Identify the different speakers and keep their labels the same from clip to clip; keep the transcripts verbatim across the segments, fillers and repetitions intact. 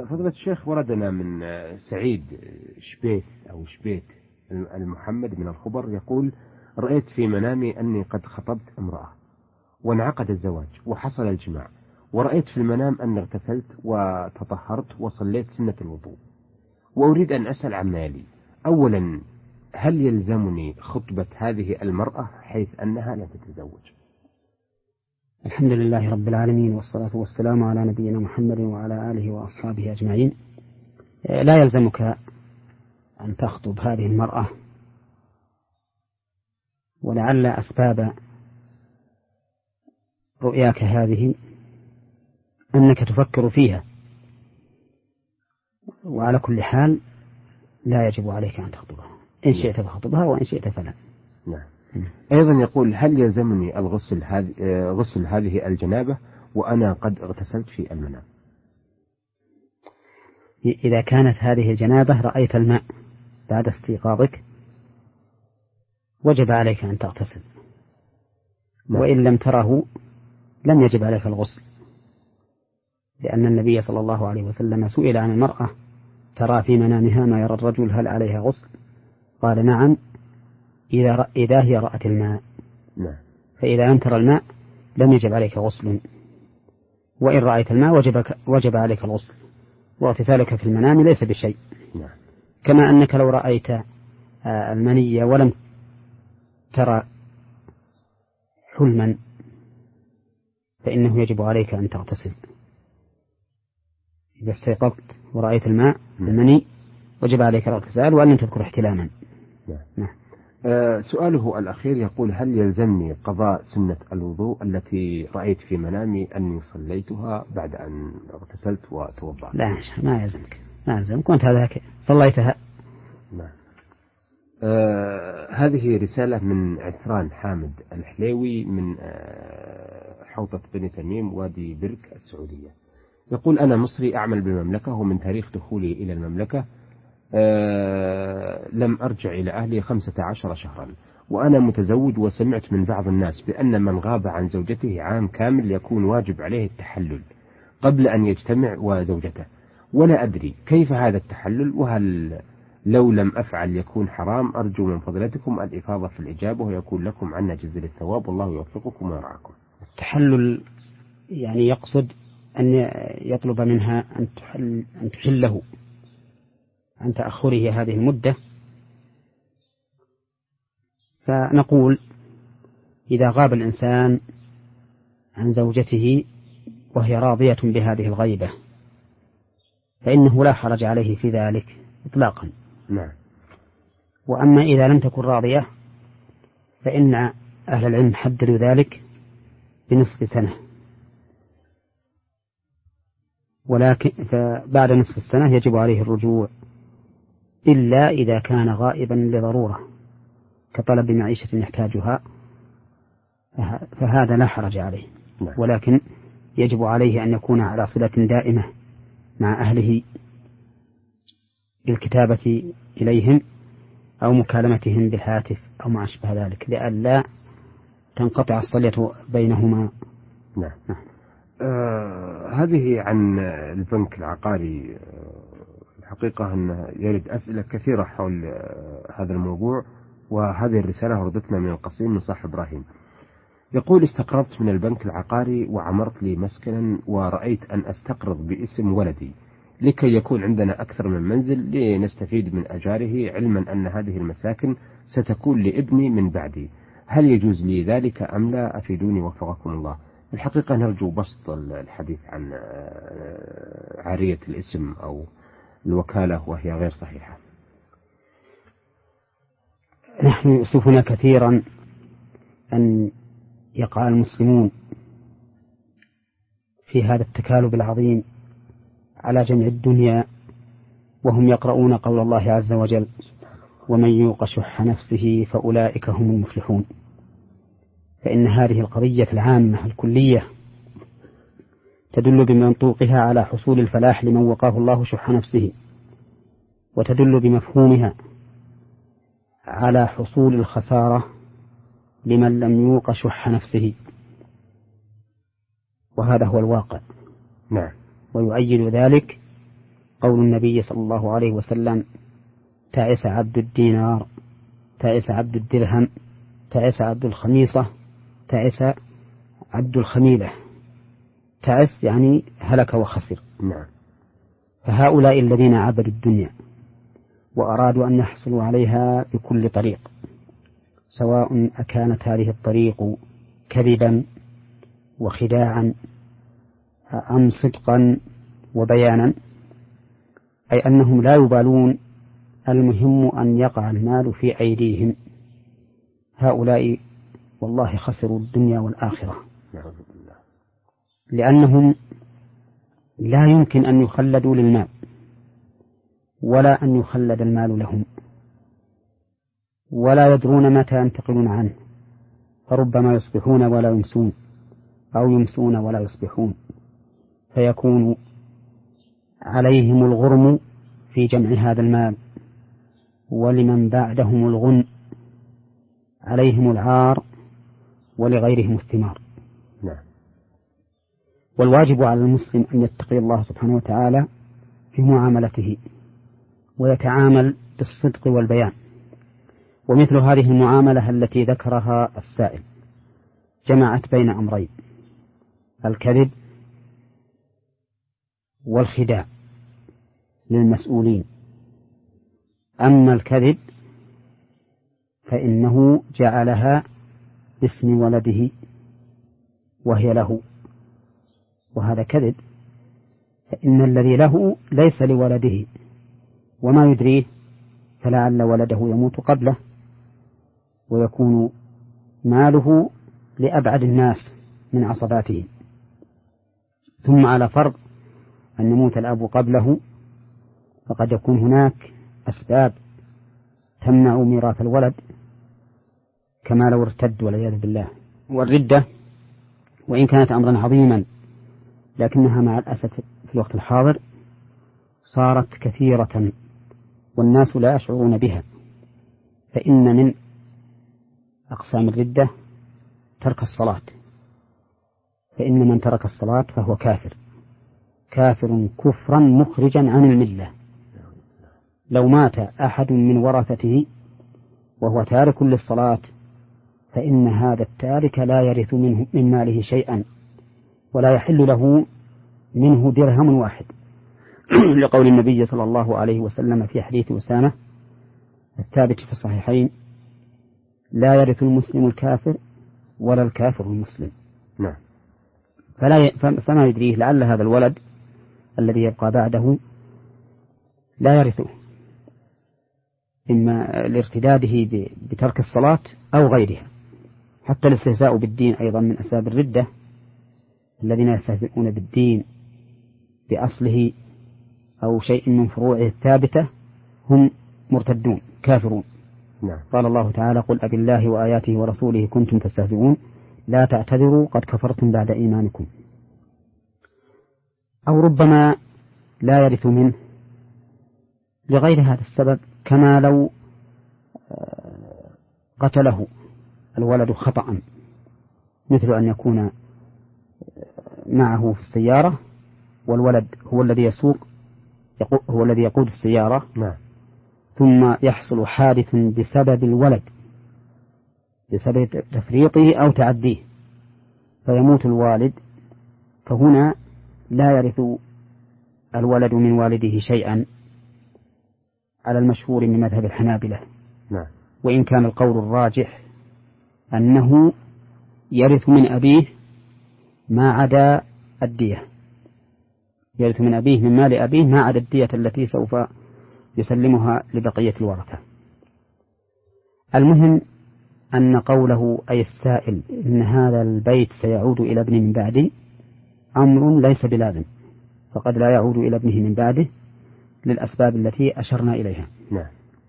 Speaker 1: فضيلة الشيخ، وردنا من سعيد شبيت أو شبيت المحمد من الخبر يقول: رأيت في منامي أني قد خطبت امرأة وانعقد الزواج وحصل الجماع، ورأيت في المنام أني اغتسلت وتطهرت وصليت سنة الوضوء، وأريد أن أسأل عما يلي. أولا، هل يلزمني خطبة هذه المرأة حيث أنها لا تتزوج؟
Speaker 2: الحمد لله رب العالمين، والصلاة والسلام على نبينا محمد وعلى آله وأصحابه أجمعين. لا يلزمك أن تخطب هذه المرأة، ولعل أسباب رؤياك هذه أنك تفكر فيها، وعلى كل حال لا يجب عليك أن تخطبها، إن شئت فخطبها وإن شئت فلا.
Speaker 1: نعم. أيضا يقول: هل يلزمني الغسل هذه غسل هذه الجنابة وأنا قد اغتسلت في المنام؟
Speaker 2: إذا كانت هذه الجنابة رأيت الماء بعد استيقاظك وجب عليك أن تغتسل،
Speaker 1: نعم.
Speaker 2: وإن لم تره لم يجب عليك الغسل، لأن النبي صلى الله عليه وسلم سئل عن المرأة ترى في منامها ما يرى الرجل هل عليها غسل؟ قال: نعم، إذا, إذا هي رأت الماء.
Speaker 1: نعم.
Speaker 2: فإذا لم ترى الماء لم يجب عليك غسل، وإن رأيت الماء وجب, وجب عليك الغسل، واغتسالك في المنام ليس بشيء.
Speaker 1: نعم.
Speaker 2: كما أنك لو رأيت المنية ولم ترى حلما فإنه يجب عليك أن تغتسل. إذا استيقظت ورأيت الماء المني وجب عليك الاغتسال، وأن تذكر احتلاما.
Speaker 1: نعم. نعم. آه سؤاله الأخير يقول: هل يلزمني قضاء سنة الوضوء التي رأيت في منامي أني صليتها بعد أن اغتسلت وتوضأت؟
Speaker 2: لا، ما يلزمك، ما يلزمك، وأنت هذاك صليتها.
Speaker 1: نعم. آه هذه رسالة من عثران حامد الحليوي من آه حوطة بني تميم وادي برك السعودية. يقول: أنا مصري أعمل بالمملكة، ومن تاريخ دخولي إلى المملكة آه لم أرجع إلى أهلي خمسة عشر شهرا، وأنا متزوج، وسمعت من بعض الناس بأن من غاب عن زوجته عام كامل يكون واجب عليه التحلل قبل أن يجتمع وزوجته، ولا أدري كيف هذا التحلل، وهل لو لم أفعل يكون حرام؟ أرجو من فضلاتكم الإفاضة في الإجابة، ويكون لكم عنا جزيل الثواب، والله يوفقكم ويرعاكم.
Speaker 2: التحلل يعني يقصد أن يطلب منها أن تحل أن تحله عن تأخره هذه المدة. فنقول: إذا غاب الإنسان عن زوجته وهي راضية بهذه الغيبة فإنه لا حرج عليه في ذلك إطلاقا.
Speaker 1: نعم.
Speaker 2: وأما إذا لم تكن راضية فإن أهل العلم حددوا ذلك بنصف سنة، ولكن فبعد نصف السنة يجب عليه الرجوع، إلا إذا كان غائبا لضرورة كطلب معيشة يحتاجها، فهذا لا حرج عليه.
Speaker 1: نعم.
Speaker 2: ولكن يجب عليه أن يكون على صلة دائمة مع أهله بالكتابة إليهم أو مكالمتهم بالهاتف أو ما أشبه ذلك، لئلا تنقطع الصلة بينهما.
Speaker 1: نعم. نعم. آه هذه عن البنك العقاري. آه الحقيقة أن يرد أسئلة كثيرة حول آه هذا الموضوع، وهذه الرسالة وردتنا من القصيم من صاحب إبراهيم. يقول: استقرضت من البنك العقاري وعمرت لي مسكنا، ورأيت أن أستقرض باسم ولدي لكي يكون عندنا أكثر من منزل لنستفيد من أجاره، علما أن هذه المساكن ستكون لابني من بعدي. هل يجوز لي ذلك أم لا؟ أفيدوني وفقكم الله. الحقيقة نرجو بسط الحديث عن عارية الاسم أو الوكالة وهي غير صحيحة.
Speaker 2: نحن يؤسفنا كثيرا أن يقع المسلمون في هذا التكالب العظيم على جمع الدنيا، وهم يقرؤون قول الله عز وجل: ومن يوق شح نفسه فأولئك هم المفلحون. فإن هذه القضية العامة الكلية تدل بمنطوقها على حصول الفلاح لمن وقاه الله شح نفسه، وتدل بمفهومها على حصول الخسارة لمن لم يوق شح نفسه، وهذا هو الواقع.
Speaker 1: نعم.
Speaker 2: ويؤيد ذلك قول النبي صلى الله عليه وسلم: تعس عبد الدينار، تعس عبد الدرهم، تعس عبد الخميصة، تعس عبد الخميلة. تعس يعني هلك وخسر.
Speaker 1: نعم.
Speaker 2: فهؤلاء الذين عبدوا الدنيا وأرادوا أن يحصلوا عليها بكل طريق، سواء أكانت هذه الطريق كذبا وخداعا أم صدقا وبيانا، أي أنهم لا يبالون، المهم أن يقع المال في أيديهم. هؤلاء والله خسروا الدنيا والآخرة، لأنهم لا يمكن أن يخلدوا للمال ولا أن يخلد المال لهم، ولا يدرون متى ينتقلون عنه، فربما يصبحون ولا يمسون، أو يمسون ولا يصبحون، فيكون عليهم الغرم في جمع هذا المال، ولمن بعدهم الغن، عليهم العار ولغيرهم الثمار.
Speaker 1: نعم.
Speaker 2: والواجب على المسلم أن يتقي الله سبحانه وتعالى في معاملته، ويتعامل بالصدق والبيان. ومثل هذه المعاملة التي ذكرها السائل جمعت بين أمرين: الكذب والخداع للمسؤولين. أما الكذب فإنه جعلها باسم ولده وهي له، وهذا كذب، فإن الذي له ليس لولده، وما يدريه فلعل ولده يموت قبله ويكون ماله لأبعد الناس من عصباته. ثم على فرض أن يموت الأب قبله، فقد يكون هناك أسباب تمنع ميراث الولد، كما لو ارتد والعياذ بالله. والردة وإن كانت أمرا عظيما، لكنها مع الأسف في الوقت الحاضر صارت كثيرة والناس لا يشعرون بها. فإن من أقسام الردة ترك الصلاة، فإن من ترك الصلاة فهو كافر، كافر كفرا مخرجا عن الملة. لو مات أحد من ورثته وهو تارك للصلاة فإن هذا التارك لا يرث منه من ماله شيئا، ولا يحل له منه درهم واحد، لقول النبي صلى الله عليه وسلم في حديث أسامة الثابت في الصحيحين: لا يرث المسلم الكافر ولا الكافر المسلم.
Speaker 1: نعم.
Speaker 2: فلا ي... فما يدريه، لعل هذا الولد الذي يبقى بعده لا يرثه، إما لارتداده بترك الصلاة أو غيرها. حتى الاستهزاء بالدين أيضا من أسباب الردة، الذين يستهزئون بالدين بأصله أو شيء من فروعه الثابتة هم مرتدون كافرون.
Speaker 1: نعم.
Speaker 2: قال الله تعالى: قل أبالله وآياته ورسوله كنتم تستهزئون لا تعتذروا قد كفرتم بعد إيمانكم. أو ربما لا يرث منه لغير هذا السبب، كما لو قتله الولد خطأ، مثل أن يكون معه في السيارة والولد هو الذي يسوق، هو الذي يقود السيارة.
Speaker 1: نعم.
Speaker 2: ثم يحصل حادث بسبب الولد، بسبب تفريطه أو تعديه، فيموت الوالد، فهنا لا يرث الولد من والده شيئا على المشهور من مذهب الحنابلة.
Speaker 1: نعم.
Speaker 2: وإن كان القول الراجح أنه يرث من أبيه ما عدا الدية، يرث من أبيه من مال أبيه ما عدا الدية التي سوف يسلمها لبقية الورثة. المهم أن قوله أي السائل إن هذا البيت سيعود إلى ابنه من بعدي أمر ليس بلازم، فقد لا يعود إلى ابنه من بعده للأسباب التي أشرنا إليها.
Speaker 1: نعم.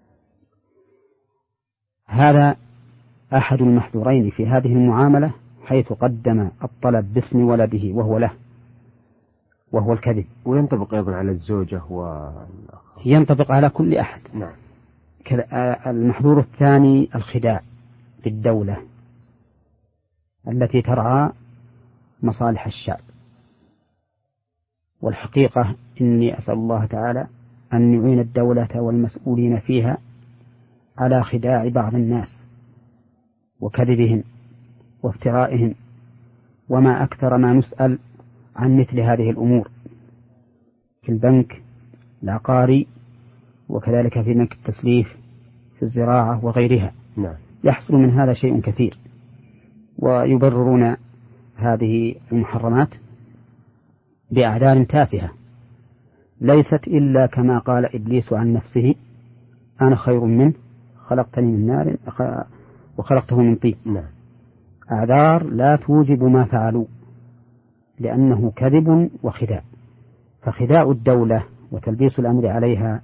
Speaker 2: هذا أحد المحذورين في هذه المعاملة، حيث قدم الطلب باسم ولده وهو له، وهو الكذب.
Speaker 1: وينطبق أيضا على الزوجة و...
Speaker 2: ينطبق على كل أحد.
Speaker 1: نعم.
Speaker 2: المحذور الثاني الخداع بالدولة التي ترعى مصالح الشعب، والحقيقة إني أسأل الله تعالى أن يعين الدولة والمسؤولين فيها على خداع بعض الناس وكذبهم وافترائهم، وما أكثر ما نسأل عن مثل هذه الأمور في البنك العقاري وكذلك في بنك التسليف في الزراعة وغيرها.
Speaker 1: نعم.
Speaker 2: يحصل من هذا شيء كثير، ويبررون هذه المحرمات بأعذار تافهة ليست إلا كما قال إبليس عن نفسه: أنا خير منه خلقتني من نار وخلقته من طين.
Speaker 1: نعم.
Speaker 2: أعذار لا توجب ما فعلوا، لأنه كذب وخداع. فخداع الدولة وتلبيس الأمر عليها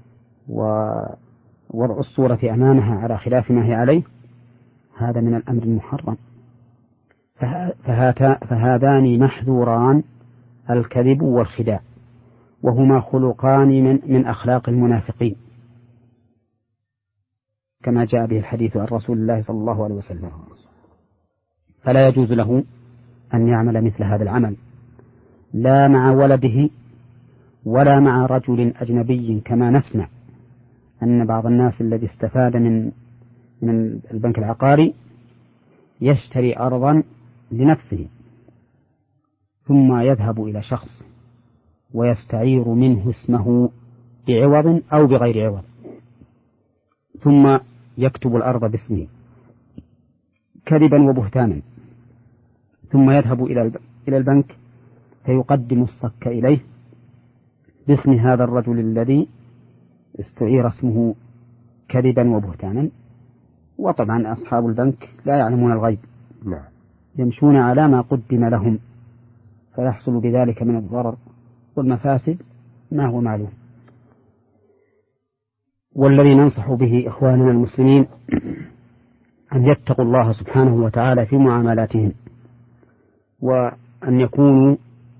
Speaker 2: ووضع الصورة أمامها على خلاف ما هي عليه هذا من الأمر المحرم. فهذان محذوران، الكذب والخداع، وهما خلقان من, من أخلاق المنافقين كما جاء به الحديث عن رسول الله صلى الله عليه وسلم. فلا يجوز له أن يعمل مثل هذا العمل، لا مع ولده ولا مع رجل أجنبي، كما نسمع أن بعض الناس الذي استفاد من من البنك العقاري يشتري أرضا لنفسه ثم يذهب إلى شخص ويستعير منه اسمه بعوض أو بغير عوض، ثم يكتب الأرض باسمه كذبا وبهتانا، ثم يذهب إلى البنك فيقدم الصك إليه باسم هذا الرجل الذي استعير اسمه كذبا وبهتانا. وطبعا أصحاب البنك لا يعلمون الغيب،
Speaker 1: نعم،
Speaker 2: يمشون على ما قدم لهم، فيحصل بذلك من الضرر والمفاسد ما هو معلوم. والذي ننصح به إخواننا المسلمين أن يتقوا الله سبحانه وتعالى في معاملاتهم، وأن يكونوا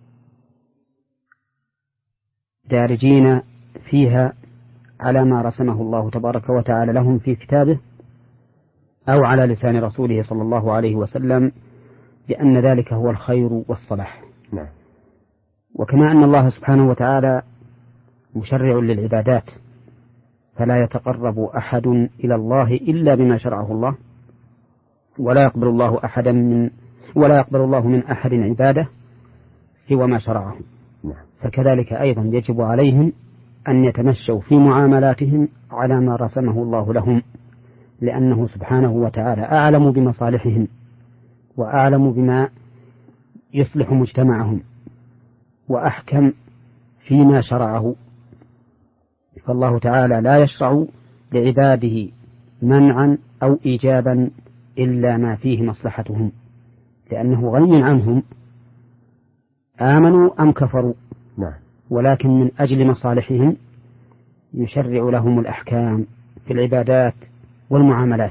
Speaker 2: دارجين فيها على ما رسمه الله تبارك وتعالى لهم في كتابه أو على لسان رسوله صلى الله عليه وسلم، لأن ذلك هو الخير والصلاح.
Speaker 1: نعم.
Speaker 2: وكما أن الله سبحانه وتعالى مشرع للعبادات، فلا يتقرب أحد إلى الله إلا بما شرعه الله، ولا يقبل الله أحدا من ولا يقبل الله من أحد عبادة سوى ما شرعه.
Speaker 1: نعم.
Speaker 2: فكذلك أيضا يجب عليهم أن يتمشوا في معاملاتهم على ما رسمه الله لهم، لأنه سبحانه وتعالى أعلم بمصالحهم وأعلم بما يصلح مجتمعهم وأحكم فيما شرعه. فالله تعالى لا يشرع لعباده منعا أو إيجابا إلا ما فيه مصلحتهم، لأنه غني عنهم آمنوا أم كفروا.
Speaker 1: نعم.
Speaker 2: ولكن من أجل مصالحهم يشرع لهم الأحكام في العبادات والمعاملات،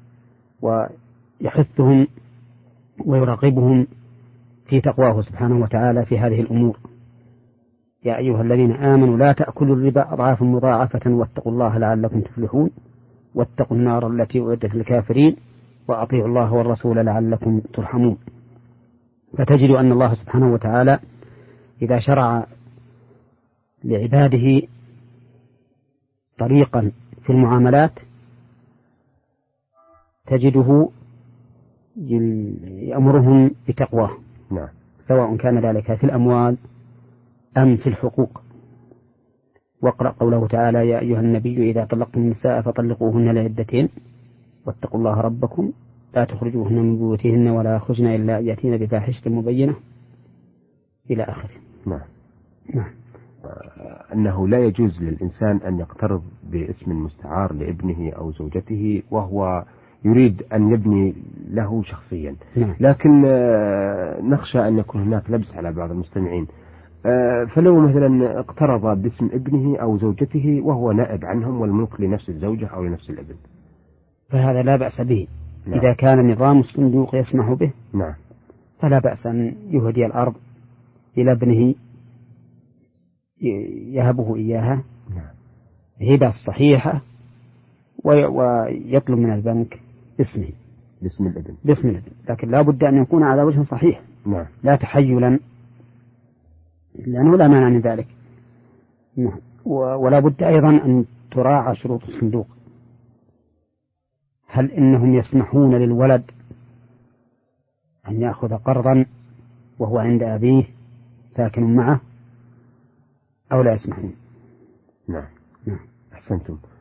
Speaker 2: ويحثهم ويرغبهم في تقواه سبحانه وتعالى في هذه الأمور. يا أيها الذين آمنوا لا تأكلوا الربا أضعافا مضاعفة واتقوا الله لعلكم تفلحون واتقوا النار التي أعدت للكافرين وأطيعوا الله والرسول لعلكم ترحمون. فتجد أن الله سبحانه وتعالى إذا شرع لعباده طريقا في المعاملات تجده يأمرهم بتقواه.
Speaker 1: نعم.
Speaker 2: سواء كان ذلك في الأموال أم في الحقوق. واقرأ قوله تعالى: يا أيها النبي إذا طلقتم النساء فطلقوهن لعدتهن واتقوا الله ربكم لا تخرجوهن من بيوتهن ولا يخرجن إلا أن يأتين بفاحشة مبينة إلى آخره.
Speaker 1: نعم.
Speaker 2: نعم.
Speaker 1: أنه لا يجوز للإنسان أن يقترض باسم مستعار لابنه أو زوجته وهو يريد أن يبني له شخصيا.
Speaker 2: نعم.
Speaker 1: لكن نخشى أن يكون هناك لبس على بعض المستمعين، فلو مثلا اقترض باسم ابنه أو زوجته وهو نائب عنهم والملك لنفس الزوجة أو لنفس الابن،
Speaker 2: فهذا لا بأس به.
Speaker 1: نعم.
Speaker 2: إذا كان نظام الصندوق يسمح به،
Speaker 1: نعم،
Speaker 2: فلا بأس أن يهدي الأرض إلى ابنه يهبه إياها هبة صحيحة ويطلب من البنك اسمه
Speaker 1: باسم الابن
Speaker 2: باسم الابن، لكن لا بد أن يكون على وجه صحيح.
Speaker 1: نعم.
Speaker 2: لا تحيلا، لأنه لا مانع من ذلك. نعم. ولا بد أيضا أن تراعى شروط الصندوق. هل إنهم يسمحون للولد أن يأخذ قرضا وهو عند أبيه ساكن معه أو لا يسمحون؟
Speaker 1: نعم.
Speaker 2: نعم.
Speaker 1: أحسنتم.